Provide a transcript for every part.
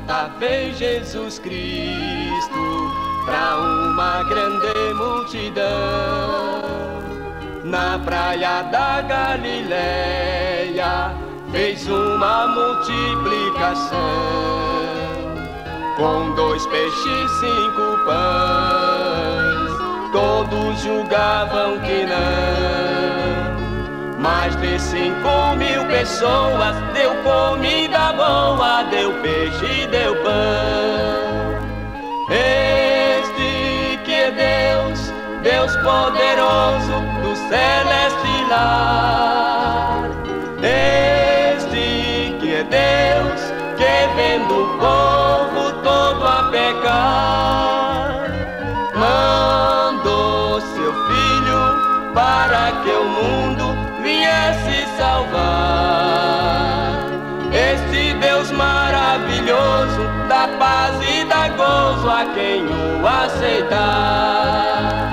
certa vez Jesus Cristo pra uma grande multidão na praia da Galileia fez uma multiplicação com 2 peixes e 5 pães. Todos julgavam que não, mais de 5.000 pessoas deu comida boa, deu peixe e deu pão. Este que é Deus, Deus poderoso do celeste lar. Este que é Deus, que vendo o povo todo a pecar, mandou seu Filho para que o mundo viesse salvar. Este Deus maravilhoso dá paz e dá gozo a quem o aceitar.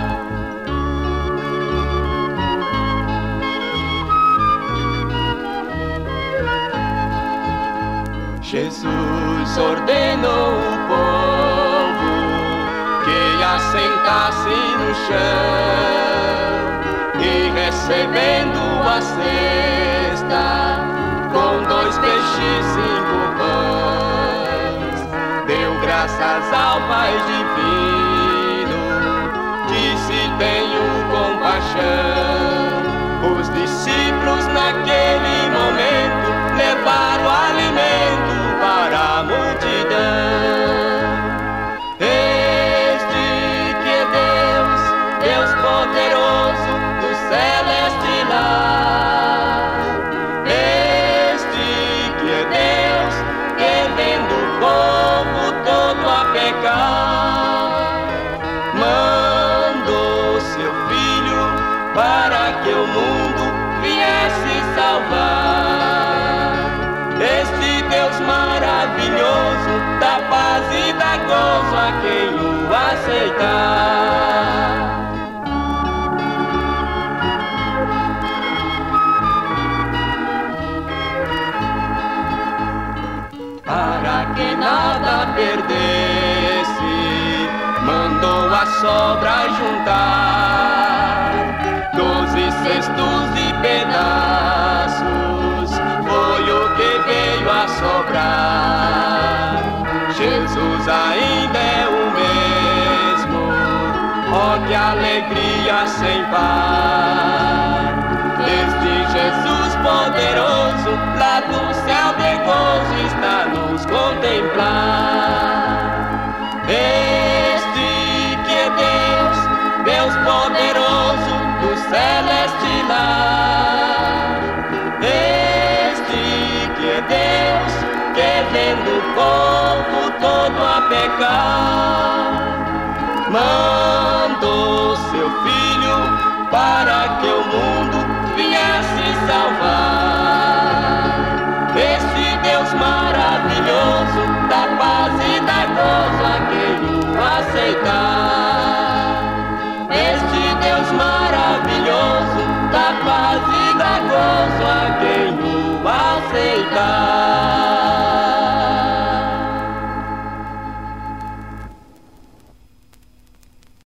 Jesus ordenou o povo que assentasse no chão e recebendo a cesta com 2 peixes e 5 pães, deu graças ao Pai divino, disse: tenho compaixão. Os discípulos naquele momento levaram alimento para a multidão. Este que é Deus, Deus poderoso do celeste lar. Este que é Deus, que vendo o povo todo a pecar, mandou seu Filho para que o mundo viesse salvar. Este Deus maravilhoso dá paz e dá gozo a quem o aceitar. Para que nada perdesse, mandou a sobra juntar, 12 cestos de pedaços, foi o que veio a sobrar. Jesus ainda é o mesmo, oh que alegria sem par. Este Jesus poderoso, lá do céu de gozo está nos contemplar. Este que é Deus, Deus poderoso do celeste lar. Este que é Deus, que vendo o povo todo a pecar, mandou seu Filho para que o mundo viesse salvar.